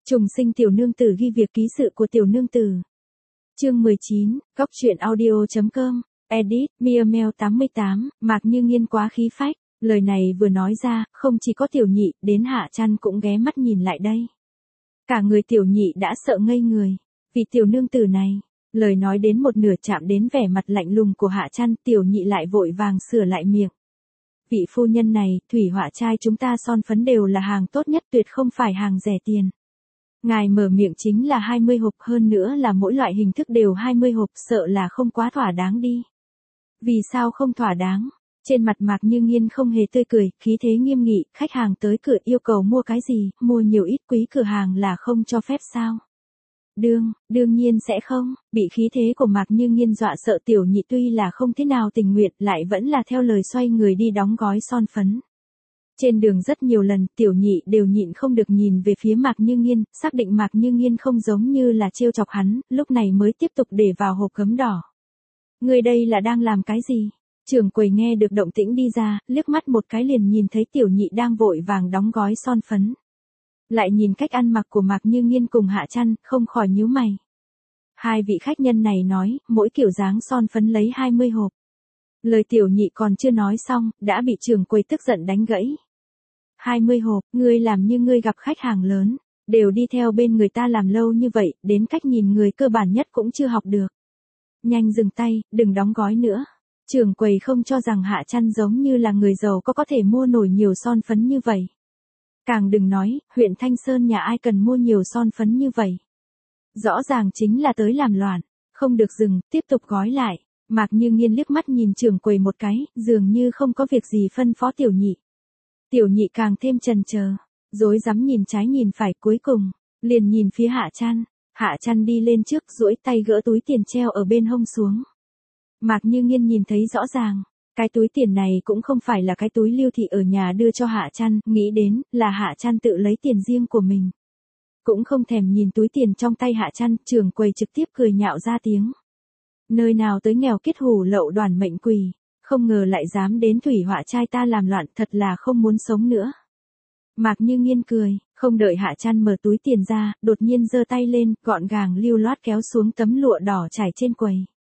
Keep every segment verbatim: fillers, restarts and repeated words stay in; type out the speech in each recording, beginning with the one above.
Trùng sinh tiểu nương tử ghi việc ký sự của tiểu nương tử. Chương mười chín, góc truyện audio.com, edit, Miamel tám mươi tám, Mạc Như Nghiên quá khí phách, lời này vừa nói ra, không chỉ có tiểu nhị, đến Hạ Trăn cũng ghé mắt nhìn lại đây. Cả người tiểu nhị đã sợ ngây người, vì tiểu nương tử này, lời nói đến một nửa chạm đến vẻ mặt lạnh lùng của Hạ Trăn, tiểu nhị lại vội vàng sửa lại miệng. Vị phu nhân này, thủy họa trai chúng ta son phấn đều là hàng tốt nhất, tuyệt không phải hàng rẻ tiền. Ngài mở miệng chính là hai mươi hộp, hơn nữa là mỗi loại hình thức đều hai mươi hộp, sợ là không quá thỏa đáng đi. Vì sao không thỏa đáng? Trên mặt Mạc Như Nghiên không hề tươi cười, khí thế nghiêm nghị, khách hàng tới cửa yêu cầu mua cái gì, mua nhiều ít, quý cửa hàng là không cho phép sao? Đương, đương nhiên sẽ không, bị khí thế của Mạc Như Nghiên dọa sợ, tiểu nhị tuy là không thế nào tình nguyện, lại vẫn là theo lời xoay người đi đóng gói son phấn. Trên đường rất nhiều lần, tiểu nhị đều nhịn không được nhìn về phía Mạc Như Nghiên, xác định Mạc Như Nghiên không giống như là trêu chọc hắn, lúc này mới tiếp tục để vào hộp gấm đỏ. Người đây là đang làm cái gì? Trưởng quầy nghe được động tĩnh đi ra, liếc mắt một cái liền nhìn thấy tiểu nhị đang vội vàng đóng gói son phấn. Lại nhìn cách ăn mặc của Mạc Như Nghiên cùng Hạ Trăn, không khỏi nhíu mày. Hai vị khách nhân này nói, mỗi kiểu dáng son phấn lấy hai mươi hộp. Lời tiểu nhị còn chưa nói xong, đã bị trưởng quầy tức giận đánh gãy. hai mươi hộp, ngươi làm như ngươi gặp khách hàng lớn, đều đi theo bên người ta làm lâu như vậy, đến cách nhìn người cơ bản nhất cũng chưa học được. Nhanh dừng tay, đừng đóng gói nữa. Trưởng quầy không cho rằng Hạ Trăn giống như là người giàu có có thể mua nổi nhiều son phấn như vậy. Càng đừng nói, huyện Thanh Sơn nhà ai cần mua nhiều son phấn như vậy. Rõ ràng chính là tới làm loạn, không được dừng, tiếp tục gói lại. Mạc Như Nghiên liếc mắt nhìn trưởng quầy một cái, dường như không có việc gì phân phó tiểu nhị. Tiểu nhị càng thêm chần chờ, rối rắm nhìn trái nhìn phải, cuối cùng liền nhìn phía Hạ Trăn. Hạ Trăn đi lên trước, duỗi tay gỡ túi tiền treo ở bên hông xuống. Mạc Như Nghiên nhìn thấy rõ ràng, cái túi tiền này cũng không phải là cái túi Lưu thị ở nhà đưa cho Hạ Trăn, nghĩ đến là Hạ Trăn tự lấy tiền riêng của mình. Cũng không thèm nhìn túi tiền trong tay Hạ Trăn, trưởng quầy trực tiếp cười nhạo ra tiếng. Nơi nào tới nghèo kiết hủ lậu đoàn mệnh quỷ, không ngờ lại dám đến thủy họa trai ta làm loạn, thật là không muốn sống nữa. Mạc Như Nghiên cười, không đợi Hạ Trăn mở túi tiền ra, đột nhiên giơ tay lên, gọn gàng lưu loát kéo xuống tấm lụa đỏ trải trên quầy.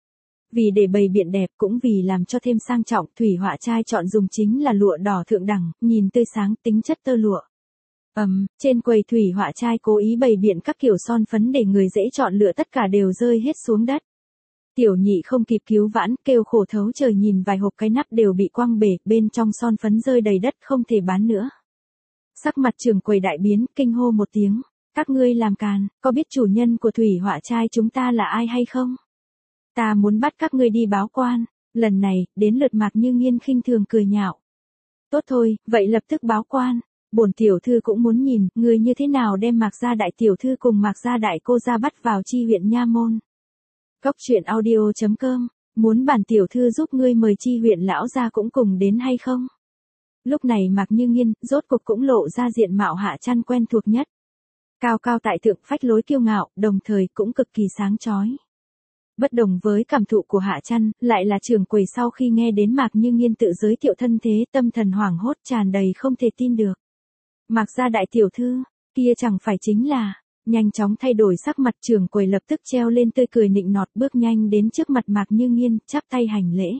Vì để bày biện đẹp cũng vì làm cho thêm sang trọng, thủy họa trai chọn dùng chính là lụa đỏ thượng đẳng, nhìn tươi sáng, tính chất tơ lụa. Ầm, um, trên quầy thủy họa trai cố ý bày biện các kiểu son phấn để người dễ chọn lựa, tất cả đều rơi hết xuống đất. Tiểu nhị không kịp cứu vãn, kêu khổ thấu trời, nhìn vài hộp cái nắp đều bị quăng bể, bên trong son phấn rơi đầy đất, không thể bán nữa. Sắc mặt trưởng quầy đại biến, kinh hô một tiếng, các ngươi làm càn, có biết chủ nhân của thủy họa trai chúng ta là ai hay không? Ta muốn bắt các ngươi đi báo quan. Lần này, đến lượt Mạc Như Nghiên khinh thường cười nhạo. Tốt thôi, vậy lập tức báo quan. Bổn tiểu thư cũng muốn nhìn, người như thế nào đem Mạc gia đại tiểu thư cùng Mạc gia đại cô gia bắt vào chi huyện nha môn. Góc truyện audio.com, muốn bản tiểu thư giúp ngươi mời chi huyện lão gia cũng cùng đến hay không? Lúc này Mạc Như Nghiên, rốt cuộc cũng lộ ra diện mạo Hạ Trăn quen thuộc nhất. Cao cao tại thượng, phách lối kiêu ngạo, đồng thời cũng cực kỳ sáng chói. Bất đồng với cảm thụ của Hạ Trăn, lại là trưởng quầy sau khi nghe đến Mạc Như Nghiên tự giới thiệu thân thế, tâm thần hoảng hốt, tràn đầy không thể tin được. Mạc gia đại tiểu thư, kia chẳng phải chính là, nhanh chóng thay đổi sắc mặt, trưởng quầy lập tức treo lên tươi cười nịnh nọt, bước nhanh đến trước mặt Mạc Như Nghiên, chắp tay hành lễ.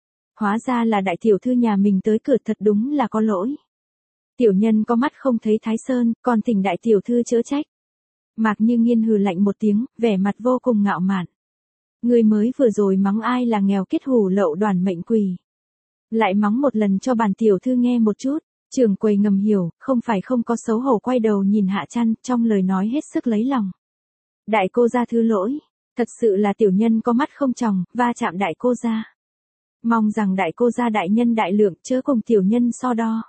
Hóa ra là đại tiểu thư nhà mình tới cửa, thật đúng là có lỗi. Tiểu nhân có mắt không thấy Thái Sơn, còn thỉnh đại tiểu thư chớ trách. Mạc Như Nghiên hừ lạnh một tiếng, vẻ mặt vô cùng ngạo mạn. Người mới vừa rồi mắng ai là nghèo kiết hủ lậu đoàn mệnh quỷ. Lại mắng một lần cho bản tiểu thư nghe một chút. Trưởng quầy ngầm hiểu, không phải không có xấu hổ, quay đầu nhìn Hạ Trăn, trong lời nói hết sức lấy lòng. Đại cô gia thứ lỗi, thật sự là tiểu nhân có mắt không tròng, va chạm đại cô gia. Mong rằng đại cô gia đại nhân đại lượng, chớ cùng tiểu nhân so đo.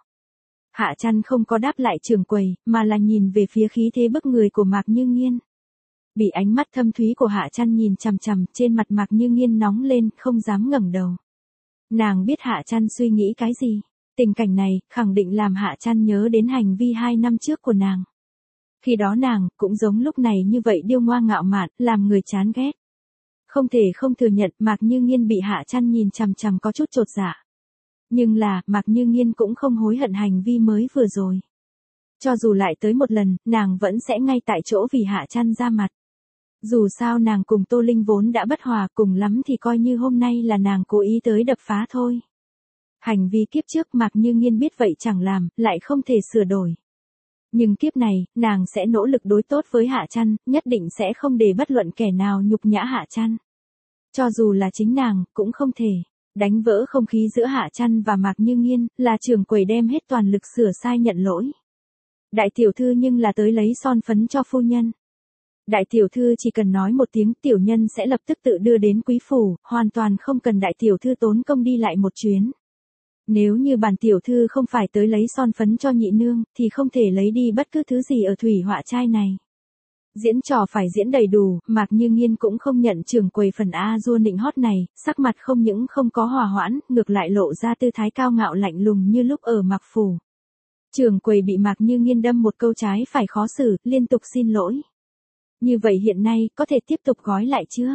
Hạ Trăn không có đáp lại trưởng quầy, mà là nhìn về phía khí thế bức người của Mạc Như Nghiên. Bị ánh mắt thâm thúy của Hạ Trăn nhìn chằm chằm, trên mặt Mạc Như Nghiên nóng lên, không dám ngẩng đầu. Nàng biết Hạ Trăn suy nghĩ cái gì. Tình cảnh này, khẳng định làm Hạ Trăn nhớ đến hành vi hai năm trước của nàng. Khi đó nàng, cũng giống lúc này như vậy, điêu ngoa ngạo mạn, làm người chán ghét. Không thể không thừa nhận, Mạc Như Nghiên bị Hạ Trăn nhìn chằm chằm có chút chột dạ. Nhưng là, Mạc Như Nghiên cũng không hối hận hành vi mới vừa rồi. Cho dù lại tới một lần, nàng vẫn sẽ ngay tại chỗ vì Hạ Trăn ra mặt. Dù sao nàng cùng Tô Linh vốn đã bất hòa, cùng lắm thì coi như hôm nay là nàng cố ý tới đập phá thôi. Hành vi kiếp trước Mạc Như Nghiên biết vậy chẳng làm, lại không thể sửa đổi. Nhưng kiếp này, nàng sẽ nỗ lực đối tốt với Hạ Trăn, nhất định sẽ không để bất luận kẻ nào nhục nhã Hạ Trăn. Cho dù là chính nàng, cũng không thể. Đánh vỡ không khí giữa Hạ Trăn và Mạc Như Nghiên, là trưởng quầy đem hết toàn lực sửa sai nhận lỗi. Đại tiểu thư nhưng là tới lấy son phấn cho phu nhân. Đại tiểu thư chỉ cần nói một tiếng, tiểu nhân sẽ lập tức tự đưa đến quý phủ, hoàn toàn không cần đại tiểu thư tốn công đi lại một chuyến. Nếu như bản tiểu thư không phải tới lấy son phấn cho nhị nương, thì không thể lấy đi bất cứ thứ gì ở thủy họa trai này. Diễn trò phải diễn đầy đủ, Mạc Như Nghiên cũng không nhận trưởng quầy phần A dua nịnh hót này, sắc mặt không những không có hòa hoãn, ngược lại lộ ra tư thái cao ngạo lạnh lùng như lúc ở Mạc phủ. Trưởng quầy bị Mạc Như Nghiên đâm một câu trái phải khó xử, liên tục xin lỗi. Như vậy hiện nay, có thể tiếp tục gói lại chưa?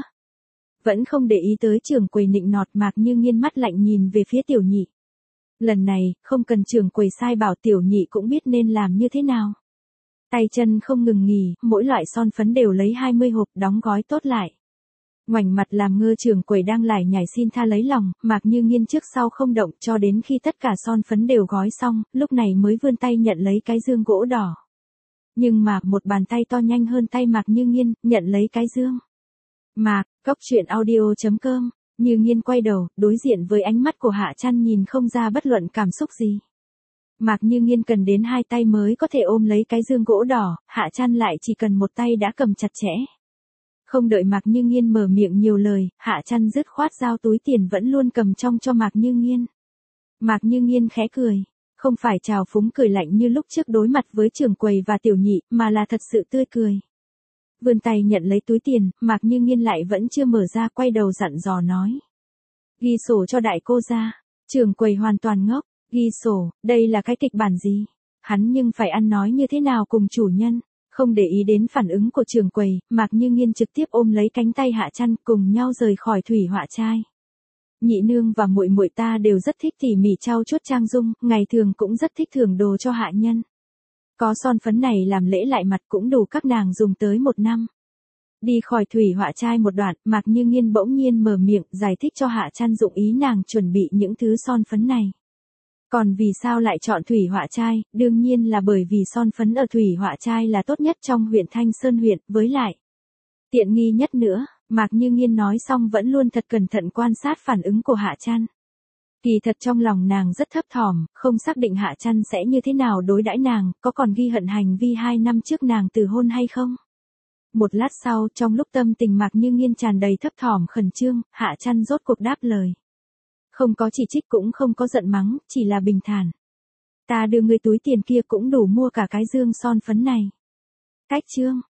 Vẫn không để ý tới trưởng quầy nịnh nọt, Mạc Như Nghiên mắt lạnh nhìn về phía tiểu nhị. Lần này, không cần trưởng quầy sai bảo, tiểu nhị cũng biết nên làm như thế nào. Tay chân không ngừng nghỉ, mỗi loại son phấn đều lấy hai mươi hộp đóng gói tốt lại. Ngoảnh mặt làm ngơ trưởng quầy đang lải nhải xin tha lấy lòng, Mạc Như Nghiên trước sau không động cho đến khi tất cả son phấn đều gói xong, lúc này mới vươn tay nhận lấy cái dương gỗ đỏ. Nhưng mà, một bàn tay to nhanh hơn tay Mạc Như Nghiên, nhận lấy cái dương. Mạc, góc truyện audio chấm com, Như Nghiên quay đầu, đối diện với ánh mắt của Hạ Trăn nhìn không ra bất luận cảm xúc gì. Mạc Như Nghiên cần đến hai tay mới có thể ôm lấy cái dương gỗ đỏ, Hạ Trăn lại chỉ cần một tay đã cầm chặt chẽ. Không đợi Mạc Như Nghiên mở miệng nhiều lời, Hạ Trăn dứt khoát giao túi tiền vẫn luôn cầm trong cho Mạc Như Nghiên. Mạc Như Nghiên khẽ cười, không phải trào phúng cười lạnh như lúc trước đối mặt với trưởng quầy và tiểu nhị, mà là thật sự tươi cười. Vươn tay nhận lấy túi tiền, Mạc Như Nghiên lại vẫn chưa mở ra, quay đầu dặn dò nói. Ghi sổ cho đại cô ra. Trưởng quầy hoàn toàn ngốc, ghi sổ, đây là cái kịch bản gì? Hắn nhưng phải ăn nói như thế nào cùng chủ nhân? Không để ý đến phản ứng của trưởng quầy, Mạc Như Nghiên trực tiếp ôm lấy cánh tay Hạ Trăn cùng nhau rời khỏi thủy họa trai. Nhị nương và muội muội ta đều rất thích tỉ mỉ trau chuốt trang dung, ngày thường cũng rất thích thưởng đồ cho hạ nhân. Có son phấn này làm lễ lại mặt cũng đủ các nàng dùng tới một năm. Đi khỏi thủy họa trai một đoạn, Mạc Như Nghiên bỗng nhiên mở miệng giải thích cho Hạ Trăn dụng ý nàng chuẩn bị những thứ son phấn này. Còn vì sao lại chọn thủy họa trai, đương nhiên là bởi vì son phấn ở thủy họa trai là tốt nhất trong huyện Thanh Sơn huyện, với lại tiện nghi nhất nữa. Mạc Như Nghiên nói xong vẫn luôn thật cẩn thận quan sát phản ứng của Hạ Trăn. Kỳ thật trong lòng nàng rất thấp thỏm, không xác định Hạ Trăn sẽ như thế nào đối đãi nàng, có còn ghi hận hành vi hai năm trước nàng từ hôn hay không. Một lát sau, trong lúc tâm tình Mạc Như Nghiên tràn đầy thấp thỏm khẩn trương, Hạ Trăn rốt cuộc đáp lời. Không có chỉ trích cũng không có giận mắng, chỉ là bình thản. Ta đưa ngươi túi tiền kia cũng đủ mua cả cái dương son phấn này. Cách chương.